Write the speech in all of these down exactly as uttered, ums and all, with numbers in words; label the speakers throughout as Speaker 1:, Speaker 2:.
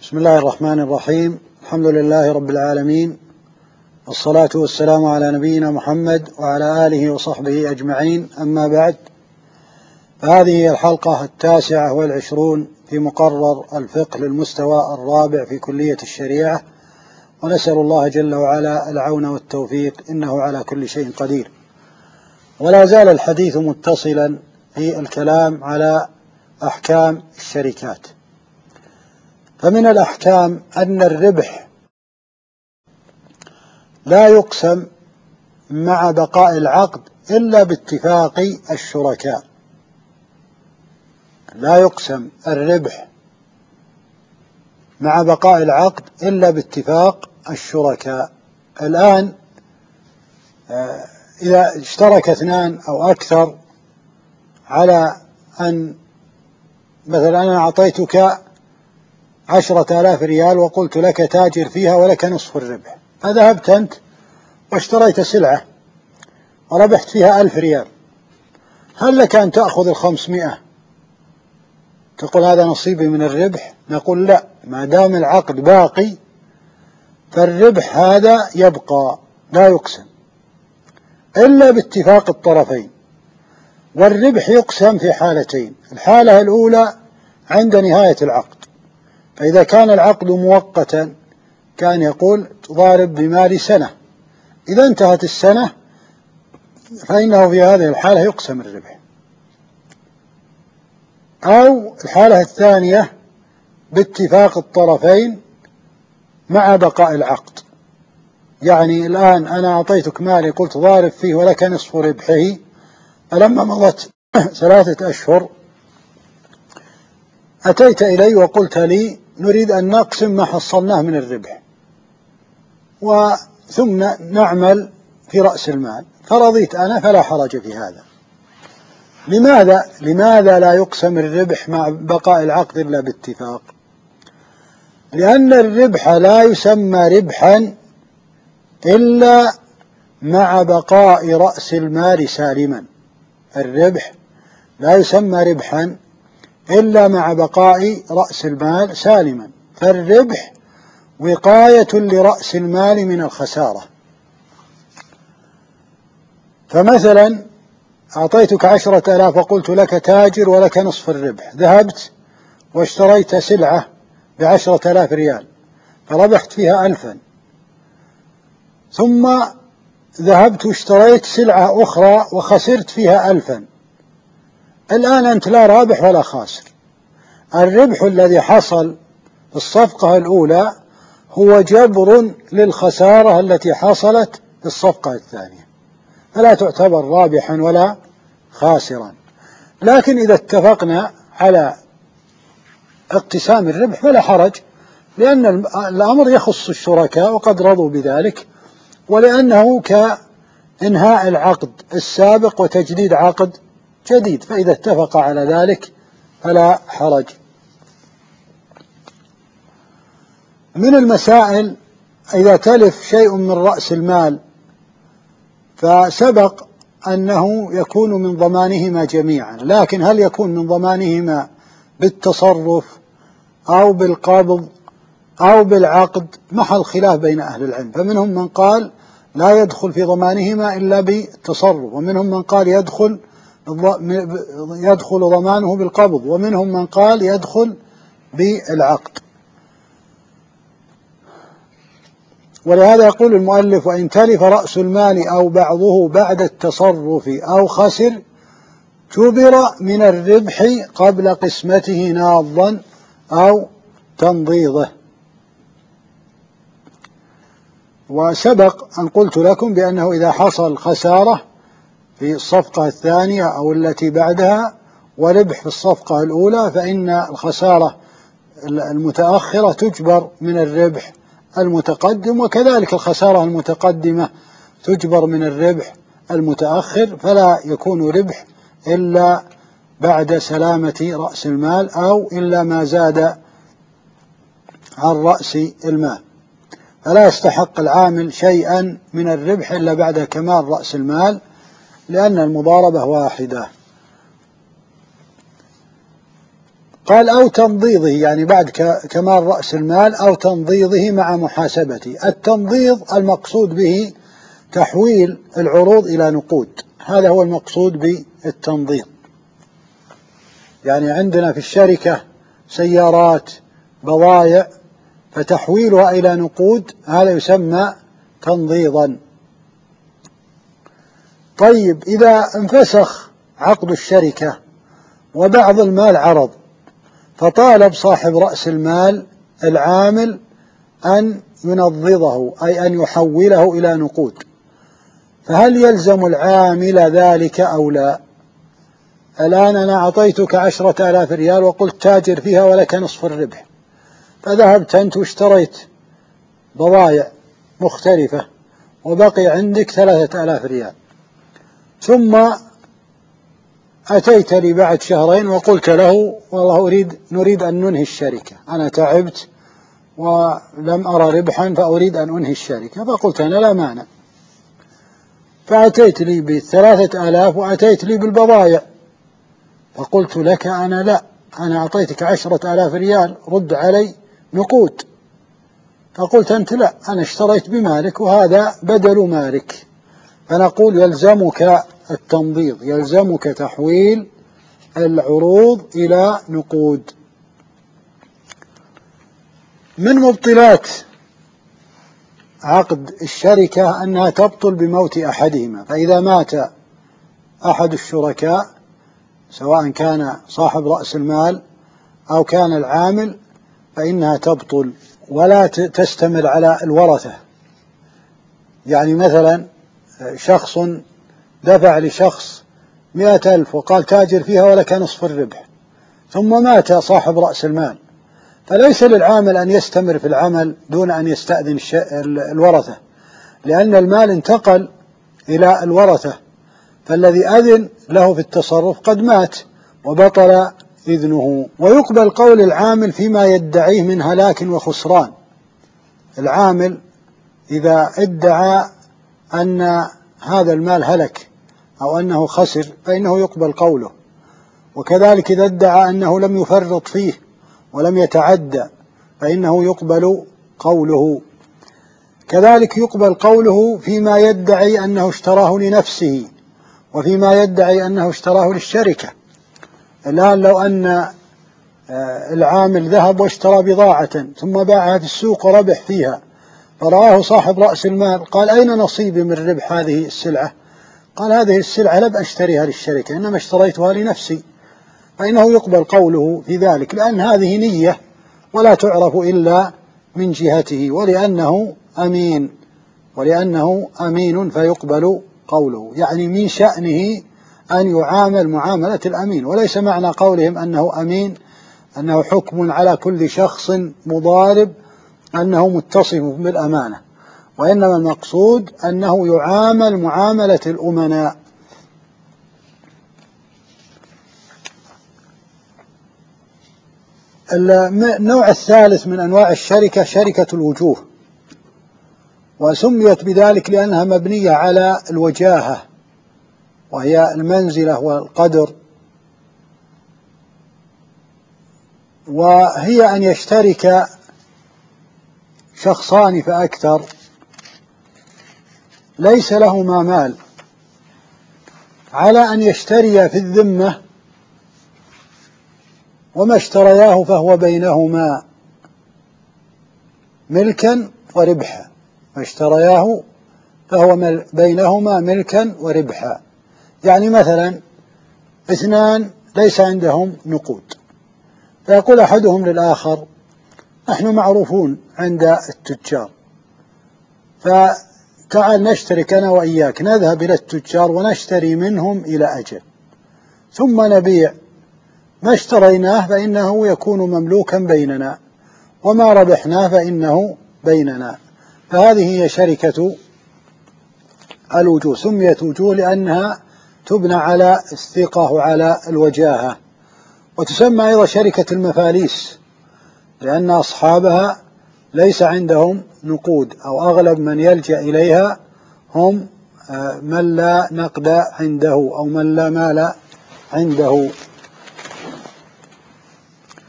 Speaker 1: بسم الله الرحمن الرحيم. الحمد لله رب العالمين، والصلاة والسلام على نبينا محمد وعلى آله وصحبه أجمعين، أما بعد، فهذه الحلقة التاسعة والعشرون في مقرر الفقه للمستوى الرابع في كلية الشريعة، ونسأل الله جل وعلا العون والتوفيق، إنه على كل شيء قدير. ولا زال الحديث متصلا في الكلام على أحكام الشركات. فمن الأحكام أن الربح لا يقسم مع بقاء العقد إلا باتفاق الشركاء. لا يقسم الربح مع بقاء العقد إلا باتفاق الشركاء. الآن إذا اشترك اثنان أو أكثر على أن مثلا أنا أعطيتك عشرة آلاف ريال وقلت لك تاجر فيها ولك نصف الربح، فذهبت أنت واشتريت سلعة وربحت فيها ألف ريال، هل لك أن تأخذ الخمسمائة تقول هذا نصيبي من الربح؟ نقول لا، ما دام العقد باقي فالربح هذا يبقى لا يقسم إلا باتفاق الطرفين. والربح يقسم في حالتين: الحالة الأولى عند نهاية العقد، فإذا كان العقد مؤقتا كان يقول ضارب بمال سنة، إذا انتهت السنة فإنه في هذه الحالة يقسم الربح. أو الحالة الثانية باتفاق الطرفين مع بقاء العقد، يعني الآن أنا أعطيتك مالي قلت ضارب فيه ولك نصف ربحه، فلما مضت ثلاثة أشهر أتيت إلي وقلت لي نريد أن نقسم ما حصلناه من الربح وثم نعمل في رأس المال، فرضيت أنا فلا حرج في هذا. لماذا؟ لماذا لا يقسم الربح مع بقاء العقد إلا باتفاق؟ لأن الربح لا يسمى ربحا إلا مع بقاء رأس المال سالما. الربح لا يسمى ربحا إلا مع بقاء رأس المال سالما، فالربح وقاية لرأس المال من الخسارة. فمثلا أعطيتك عشرة آلاف وقلت لك تاجر ولك نصف الربح، ذهبت واشتريت سلعة بعشرة آلاف ريال فربحت فيها ألفا، ثم ذهبت واشتريت سلعة أخرى وخسرت فيها ألفا، الآن أنت لا رابح ولا خاسر. الربح الذي حصل في الصفقة الأولى هو جبر للخسارة التي حصلت في الصفقة الثانية، فلا تعتبر رابحا ولا خاسرا. لكن إذا اتفقنا على اقتسام الربح فلا حرج، لأن الأمر يخص الشركاء وقد رضوا بذلك، ولأنه كإنهاء العقد السابق وتجديد عقد جديد، فإذا اتفق على ذلك فلا حرج. من المسائل إذا تلف شيء من رأس المال فسبق أنه يكون من ضمانهما جميعا، لكن هل يكون من ضمانهما بالتصرف أو بالقبض أو بالعقد محل خلاف بين أهل العلم. فمنهم من قال لا يدخل في ضمانهما إلا بالتصرف، ومنهم من قال يدخل يدخل ضمانه بالقبض، ومنهم من قال يدخل بالعقد. ولهذا يقول المؤلف: وإن تلف رأس المال أو بعضه بعد التصرف أو خسر جبر من الربح قبل قسمته ناضا أو تنضيضه. وسبق أن قلت لكم بأنه إذا حصل خسارة في الصفقة الثانية أو التي بعدها وربح في الصفقة الأولى فإن الخسارة المتأخرة تجبر من الربح المتقدم، وكذلك الخسارة المتقدمة تجبر من الربح المتأخر، فلا يكون ربح إلا بعد سلامة رأس المال أو إلا ما زاد عن رأس المال، فلا يستحق العامل شيئا من الربح إلا بعد كمال رأس المال، لأن المضاربة واحدة. قال أو تنضيضه، يعني بعد كمال رأس المال أو تنضيضه مع محاسبته. التنضيض المقصود به تحويل العروض إلى نقود، هذا هو المقصود بالتنضيض. يعني عندنا في الشركة سيارات، بضائع، فتحويلها إلى نقود هذا يسمى تنضيضا. طيب إذا انفسخ عقد الشركة وبعض المال عرض، فطالب صاحب رأس المال العامل أن ينضضه، أي أن يحوله إلى نقود، فهل يلزم العامل ذلك أو لا؟ الآن أنا أعطيتك عشرة آلاف ريال وقلت تاجر فيها ولك نصف الربح، فذهبت أنت واشتريت بضائع مختلفة وبقي عندك ثلاثة آلاف ريال، ثم أتيت لي بعد شهرين وقلت له والله أريد نريد أن ننهي الشركة، أنا تعبت ولم أرى ربحا فأريد أن أنهي الشركة، فقلت أنا لا مانع، فأتيت لي بالثلاثة آلاف وأتيت لي بالبضائع، فقلت لك أنا لا، أنا أعطيتك عشرة آلاف ريال رد علي نقود، فقلت أنت لا، أنا اشتريت بمالك وهذا بدل مالك، فنقول يلزمك التنضيض، يلزمك تحويل العروض إلى نقود. من مبطلات عقد الشركة أنها تبطل بموت أحدهما، فإذا مات أحد الشركاء سواء كان صاحب رأس المال أو كان العامل فإنها تبطل ولا تستمر على الورثة. يعني مثلا شخص دفع لشخص مئة ألف وقال تاجر فيها ولك نصف الربح، ثم مات صاحب رأس المال، فليس للعامل أن يستمر في العمل دون أن يستأذن الورثة، لأن المال انتقل إلى الورثة، فالذي أذن له في التصرف قد مات وبطل إذنه. ويقبل قول العامل فيما يدعيه من هلاك وخسران، العامل إذا ادعى أن هذا المال هلك أو أنه خسر فإنه يقبل قوله، وكذلك إذا ادعى أنه لم يفرط فيه ولم يتعدى فإنه يقبل قوله. كذلك يقبل قوله فيما يدعي أنه اشتراه لنفسه وفيما يدعي أنه اشتراه للشركة. الآن لو أن العامل ذهب واشترى بضاعة ثم باعها في السوق وربح فيها، فرآه صاحب رأس المال قال أين نصيبي من ربح هذه السلعة؟ قال هذه السلعة لم أشتريها للشركة إنما اشتريتها لنفسي، فإنه يقبل قوله في ذلك، لأن هذه نية ولا تعرف إلا من جهته، ولأنه أمين ولأنه أمين فيقبل قوله. يعني من شأنه أن يعامل معاملة الأمين، وليس معنى قولهم أنه أمين أنه حكم على كل شخص مضارب أنه متصف بالأمانة، وإنما المقصود أنه يعامل معاملة الأمناء. النوع الثالث من أنواع الشركة شركة الوجوه، وسميت بذلك لأنها مبنية على الوجاهة وهي المنزلة والقدر، وهي أن يشترك شخصان فأكثر ليس لهما مال على أن يشتريا في الذمة وما اشترياه فهو بينهما ملكا وربحا، ما اشترياه فهو بينهما ملكا وربحا. يعني مثلا اثنان ليس عندهم نقود، فيقول أحدهم للآخر نحن معروفون عند التجار، فتعال نشترك أنا وإياك، نذهب إلى التجار ونشتري منهم إلى أجل، ثم نبيع ما اشتريناه فإنه يكون مملوكا بيننا، وما ربحناه فإنه بيننا. فهذه هي شركة الوجوه، سميت وجوه لأنها تبنى على الثقة وعلى الوجاهة. وتسمى أيضا شركة المفاليس لأن أصحابها ليس عندهم نقود، أو أغلب من يلجأ إليها هم من لا نقد عنده أو من لا مال عنده.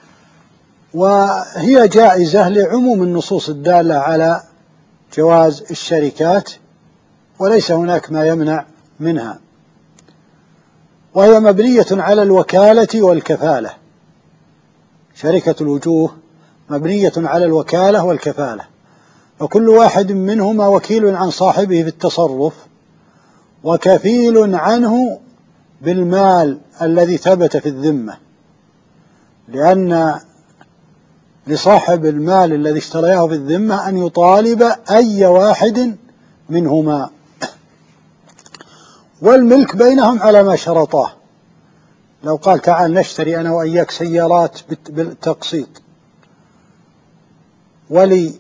Speaker 1: وهي جائزة لعموم النصوص الدالة على جواز الشركات، وليس هناك ما يمنع منها، وهي مبنية على الوكالة والكفالة. شركة الوجوه مبنية على الوكالة والكفالة، وكل واحد منهما وكيل عن صاحبه في التصرف، وكفيل عنه بالمال الذي ثبت في الذمة، لأن لصاحب المال الذي اشترياه في الذمة أن يطالب أي واحد منهما، والملك بينهم على ما شرطاه. لو قال تعال نشتري أنا وإياك سيارات بالتقسيط، ولي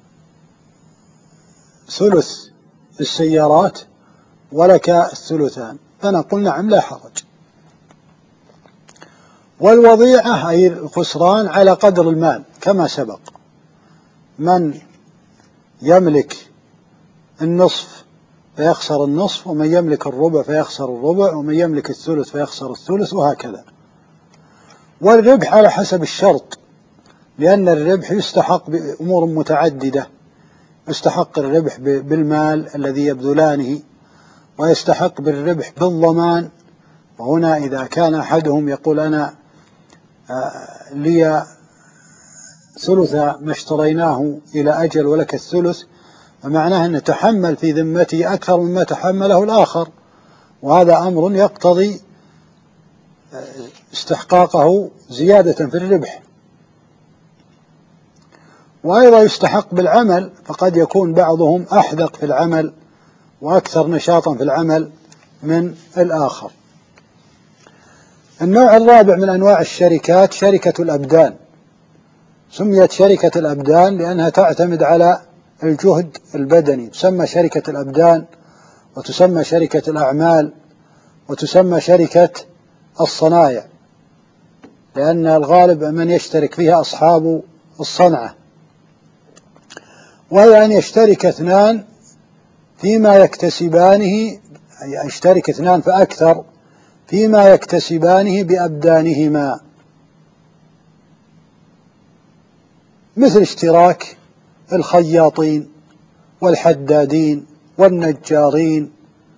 Speaker 1: ثلث السيارات ولك الثلثان، فنقول نعم لا حرج. والوضيعة أي الخسران على قدر المال كما سبق، من يملك النصف فيخسر النصف، ومن يملك الربع فيخسر الربع، ومن يملك الثلث فيخسر الثلث، وهكذا. والربح على حسب الشرط، لأن الربح يستحق بأمور متعددة، يستحق الربح بالمال الذي يبذلانه، ويستحق بالربح بالضمان. وهنا إذا كان أحدهم يقول أنا لي ثلث ما اشتريناه إلى أجل ولك الثلث، فمعناه أن نتحمل في ذمته أكثر مما تحمله الآخر، وهذا أمر يقتضي استحقاقه زيادة في الربح. وأيضا يستحق بالعمل، فقد يكون بعضهم أحذق في العمل وأكثر نشاطا في العمل من الآخر. النوع الرابع من أنواع الشركات شركة الأبدان. سميت شركة الأبدان لأنها تعتمد على الجهد البدني، تسمى شركة الأبدان، وتسمى شركة الأعمال، وتسمى شركة الصنايع، لأن الغالب من يشترك فيها أصحاب الصنعة. وهي أن يشترك اثنان فيما يكتسبانه، أي يشترك اثنان فأكثر فيما يكتسبانه بأبدانهما، مثل اشتراك الخياطين والحدادين والنجارين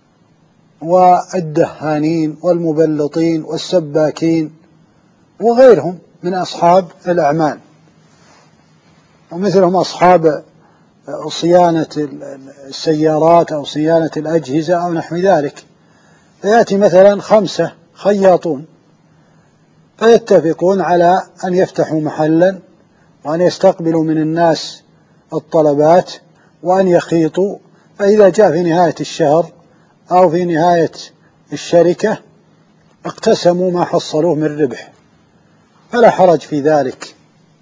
Speaker 1: والدهانين والمبلطين والسباكين وغيرهم من أصحاب الأعمال، ومثلهم أصحاب صيانة السيارات أو صيانة الأجهزة أو نحو ذلك. فيأتي مثلا خمسة خياطون فيتفقون على أن يفتحوا محلا، وأن يستقبلوا من الناس الطلبات، وأن يخيطوا، فإذا جاء في نهاية الشهر أو في نهاية الشركة اقتسموا ما حصلوه من ربح، فلا حرج في ذلك،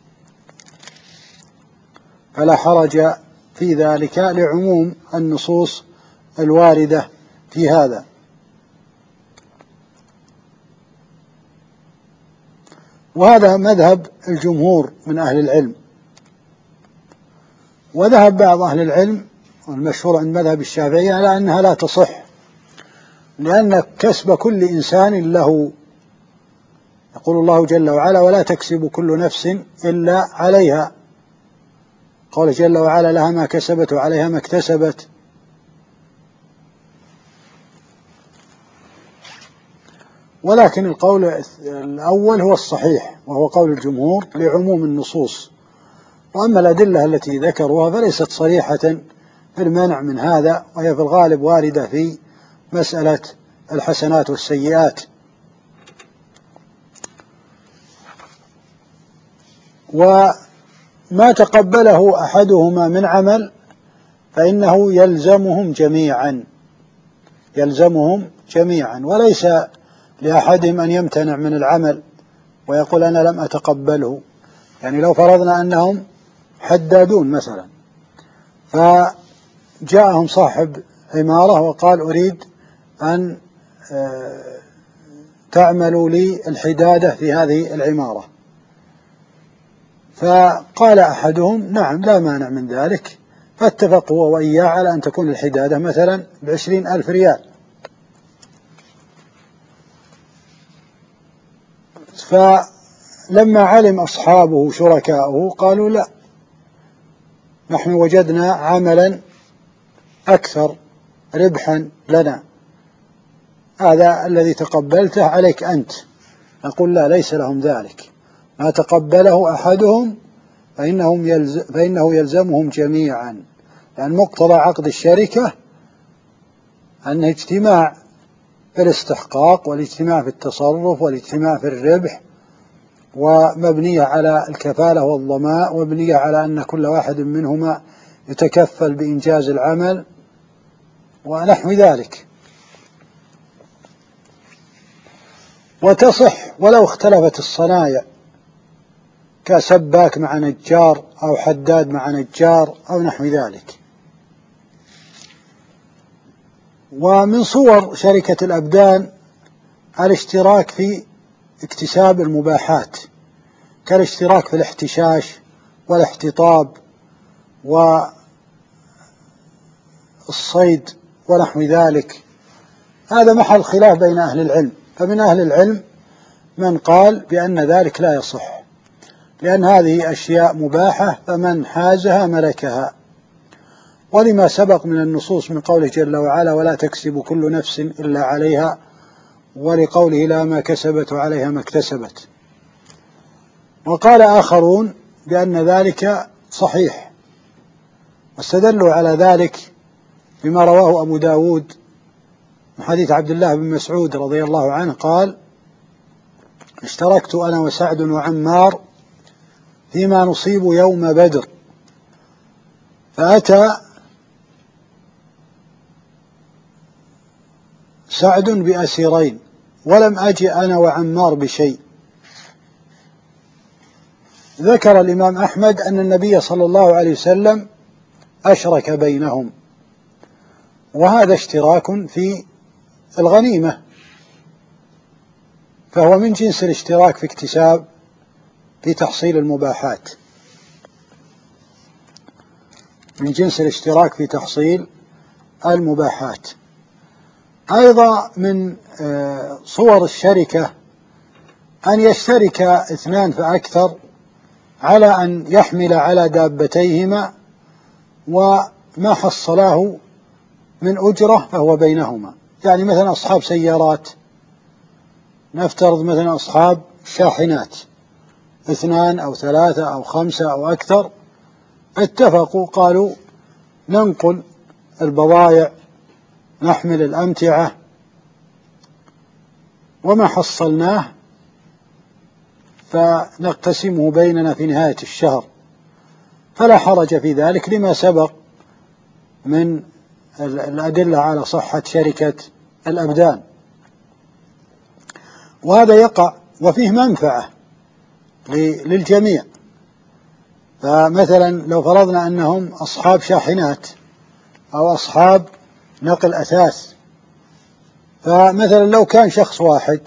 Speaker 1: فلا حرج في ذلك لعموم النصوص الواردة في هذا. وهذا مذهب الجمهور من أهل العلم. وذهب بعض أهل العلم والمشهور عند مذهب الشافعي على أنها لا تصح، لأن كسب كل إنسان له. يقول الله جل وعلا ولا تكسب كل نفس إلا عليها، قال جل وعلا لها ما كسبت وعليها ما اكتسبت. ولكن القول الأول هو الصحيح، وهو قول الجمهور لعموم النصوص. وأما الأدلة التي ذكروها فليست صريحة في المنع من هذا، وهي في الغالب واردة في مسألة الحسنات والسيئات. وما تقبله أحدهما من عمل فإنه يلزمهم جميعا، يلزمهم جميعا، وليس لأحدهم أن يمتنع من العمل ويقول أنا لم أتقبله. يعني لو فرضنا أنهم حدادون مثلا، فجاءهم صاحب عمارة وقال أريد أن تعملوا لي الحدادة في هذه العمارة، فقال أحدهم نعم لا مانع من ذلك، فاتفق هو وإياه على أن تكون الحدادة مثلا بعشرين ألف ريال. لما علم أصحابه شركاؤه قالوا لا، نحن وجدنا عملا أكثر ربحا لنا، هذا الذي تقبلته عليك أنت. نقول لا، ليس لهم ذلك، ما تقبله أحدهم فإنهم يلز فإنه يلزمهم جميعا، لأن مقتضى عقد الشركة أن اجتماع في الاستحقاق والاجتماع في التصرف والاجتماع في الربح، ومبنية على الكفالة والضماء، ومبنية على أن كل واحد منهما يتكفل بإنجاز العمل ونحو ذلك. وتصح ولو اختلفت الصنايع، كسباك مع نجار أو حداد مع نجار أو نحو ذلك. ومن صور شركة الأبدان الاشتراك في اكتساب المباحات، كالاشتراك في الاحتشاش والاحتطاب والصيد ونحو ذلك، هذا محل خلاف بين أهل العلم. فمن أهل العلم من قال بأن ذلك لا يصح، لأن هذه أشياء مباحة فمن حازها ملكها، ولما سبق من النصوص من قوله جل وعلا ولا تكسب كل نفس إلا عليها، ولقوله لا ما كسبت وعليها ما اكتسبت. وقال آخرون بأن ذلك صحيح، واستدلوا على ذلك بما رواه أبو داود من حديث عبد الله بن مسعود رضي الله عنه قال اشتركت أنا وسعد وعمار فيما نصيب يوم بدر، فأتى سعد بأسيرين ولم أجي أنا وعمار بشيء. ذكر الإمام أحمد أن النبي صلى الله عليه وسلم أشرك بينهم، وهذا اشتراك في الغنيمة، فهو من جنس الاشتراك في اكتساب في تحصيل المباحات، من جنس الاشتراك في تحصيل المباحات. أيضا من صور الشركة أن يشترك اثنان فأكثر على أن يحمل على دابتيهما، وما حصلاه من أجرة فهو بينهما. يعني مثلا أصحاب سيارات، نفترض مثلا أصحاب شاحنات اثنان أو ثلاثة أو خمسة أو أكثر، اتفقوا قالوا ننقل البضائع، نحمل الأمتعة، وما حصلناه فنقتسمه بيننا في نهاية الشهر، فلا حرج في ذلك لما سبق من الأدلة على صحة شركة الأبدان. وهذا يقع وفيه منفعة للجميع. فمثلا لو فرضنا أنهم أصحاب شاحنات أو أصحاب نقل أثاث، فمثلا لو كان شخص واحد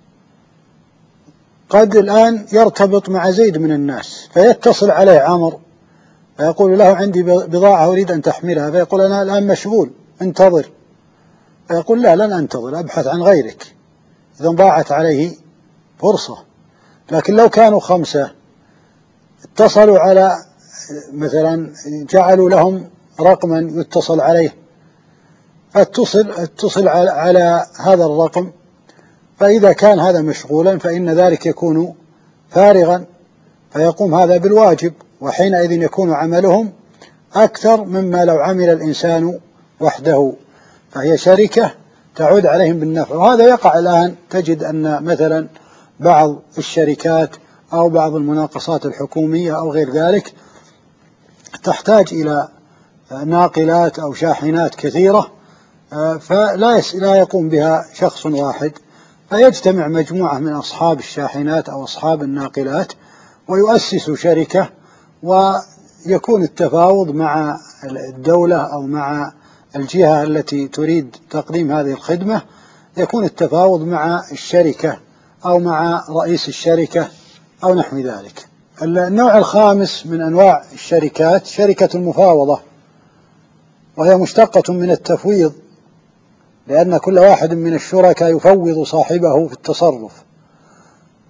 Speaker 1: قد الآن يرتبط مع زيد من الناس، فيتصل عليه عمرو فيقول له عندي بضاعة أريد أن تحملها، فيقول أنا الآن مشغول انتظر، فيقول لا لن أنتظر، أبحث عن غيرك، إذا ضاعت عليه فرصة. لكن لو كانوا خمسة اتصلوا على مثلا جعلوا لهم رقما يتصل عليه، فاتصل اتصل على هذا الرقم، فإذا كان هذا مشغولا فإن ذلك يكون فارغا، فيقوم هذا بالواجب، وحينئذ يكون عملهم أكثر مما لو عمل الإنسان وحده، فهي شركة تعود عليهم بالنفع. وهذا يقع الآن، تجد أن مثلا بعض الشركات أو بعض المناقصات الحكومية أو غير ذلك تحتاج إلى ناقلات أو شاحنات كثيرة، فلا لا يقوم بها شخص واحد، فيجتمع مجموعة من أصحاب الشاحنات أو أصحاب الناقلات ويؤسسوا شركة، ويكون التفاوض مع الدولة أو مع الجهة التي تريد تقديم هذه الخدمة، يكون التفاوض مع الشركة أو مع رئيس الشركة أو نحو ذلك. النوع الخامس من أنواع الشركات شركة المفاوضة، وهي مشتقة من التفويض، لأن كل واحد من الشركاء يفوض صاحبه في التصرف.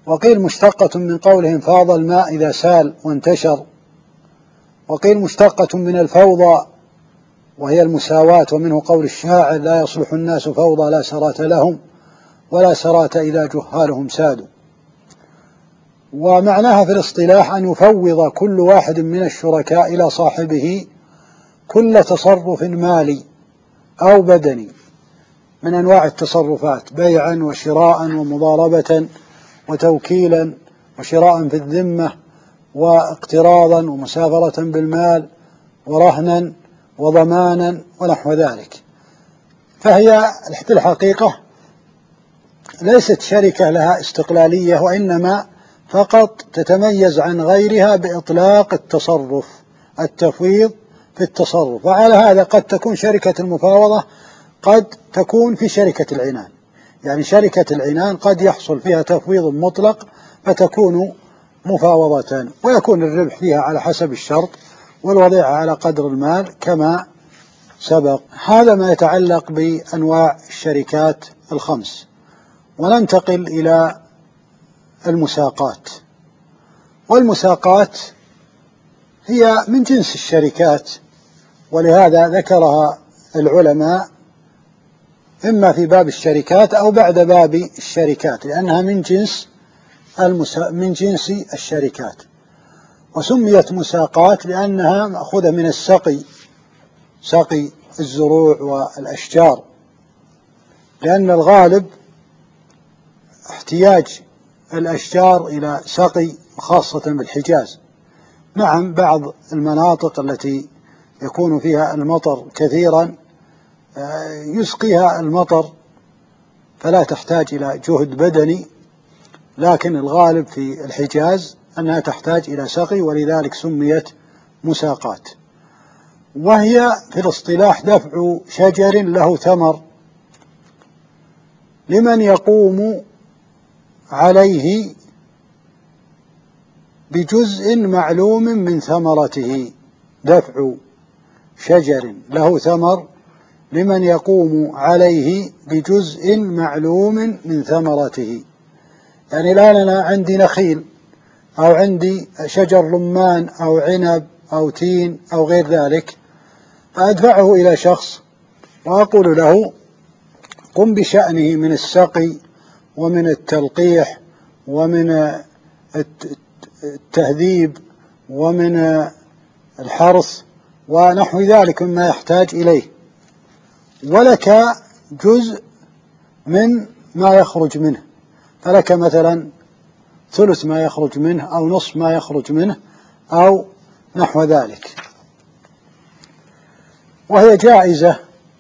Speaker 1: وقيل مشتقة من قولهم فاض الماء إذا سال وانتشر، وقيل مشتقة من الفوضى وهي المساواة، ومنه قول الشاعر لا يصلح الناس فوضى لا سرات لهم ولا سرات إذا جهالهم سادوا. ومعناها في الاصطلاح أن يفوض كل واحد من الشركاء إلى صاحبه كل تصرف مالي أو بدني من أنواع التصرفات، بيعا وشراء ومضاربة وتوكيلا وشراء في الذمة واقتراضا ومسافرة بالمال ورهنا وضمانا ونحو ذلك. فهي في الحقيقة ليست شركة لها استقلالية، وإنما فقط تتميز عن غيرها بإطلاق التصرف، التفويض في التصرف. وعلى هذا قد تكون شركة المفاوضة قد تكون في شركة العنان، يعني شركة العنان قد يحصل فيها تفويض مطلق فتكون مفاوضة، ويكون الربح فيها على حسب الشرط والوضيعة على قدر المال كما سبق. هذا ما يتعلق بأنواع الشركات الخمس. وننتقل إلى المساقات. والمساقات هي من جنس الشركات، ولهذا ذكرها العلماء إما في باب الشركات أو بعد باب الشركات، لأنها من جنس المسا... من جنس الشركات. وسميت مساقات لأنها مأخوذة من السقي، سقي الزروع والأشجار، لأن الغالب احتياج الأشجار إلى سقي، خاصة بالحجاز. نعم بعض المناطق التي يكون فيها المطر كثيرا يسقيها المطر فلا تحتاج إلى جهد بدني، لكن الغالب في الحجاز أنها تحتاج إلى سقي، ولذلك سميت مساقات. وهي في الاصطلاح دفع شجر له ثمر لمن يقوم عليه بجزء معلوم من ثمرته، دفع شجر له ثمر لمن يقوم عليه بجزء معلوم من ثمرته. يعني الآن أنا عندي نخيل أو عندي شجر رمان أو عنب أو تين أو غير ذلك، فأدفعه إلى شخص وأقول له قم بشأنه من السقي ومن التلقيح ومن التهذيب ومن الحرث ونحو ذلك مما يحتاج إليه، ولك جزء من ما يخرج منه، فلك مثلا ثلث ما يخرج منه أو نصف ما يخرج منه أو نحو ذلك. وهي جائزة،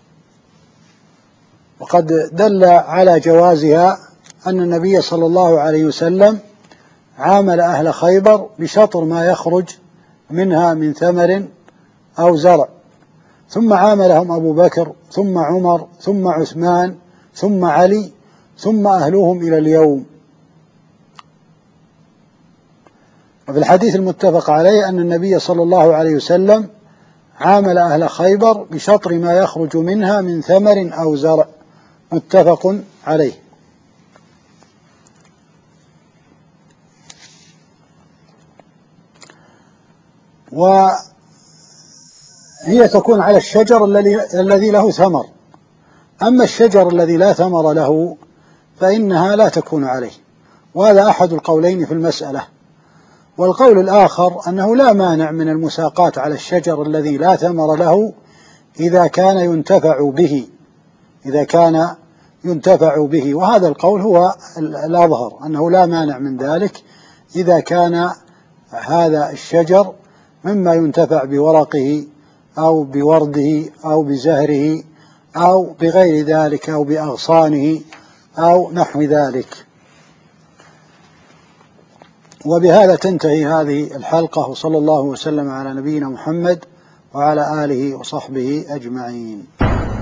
Speaker 1: وقد دل على جوازها أن النبي صلى الله عليه وسلم عامل أهل خيبر بشطر ما يخرج منها من ثمر أو زرع، ثم عاملهم أبو بكر ثم عمر ثم عثمان ثم علي ثم أهلهم إلى اليوم. وفي الحديث المتفق عليه أن النبي صلى الله عليه وسلم عامل أهل خيبر بشطر ما يخرج منها من ثمر أو زرع، متفق عليه. وهي تكون على الشجر الذي له ثمر، أما الشجر الذي لا ثمر له فإنها لا تكون عليه، وهذا أحد القولين في المسألة. والقول الآخر أنه لا مانع من المساقات على الشجر الذي لا ثمر له إذا كان ينتفع به، إذا كان ينتفع به، وهذا القول هو الأظهر أنه لا مانع من ذلك إذا كان هذا الشجر مما ينتفع بورقه أو بورده أو بزهره أو بغير ذلك أو بأغصانه أو نحو ذلك. وبهذا تنتهي هذه الحلقة، وصلى الله وسلم على نبينا محمد وعلى آله وصحبه أجمعين.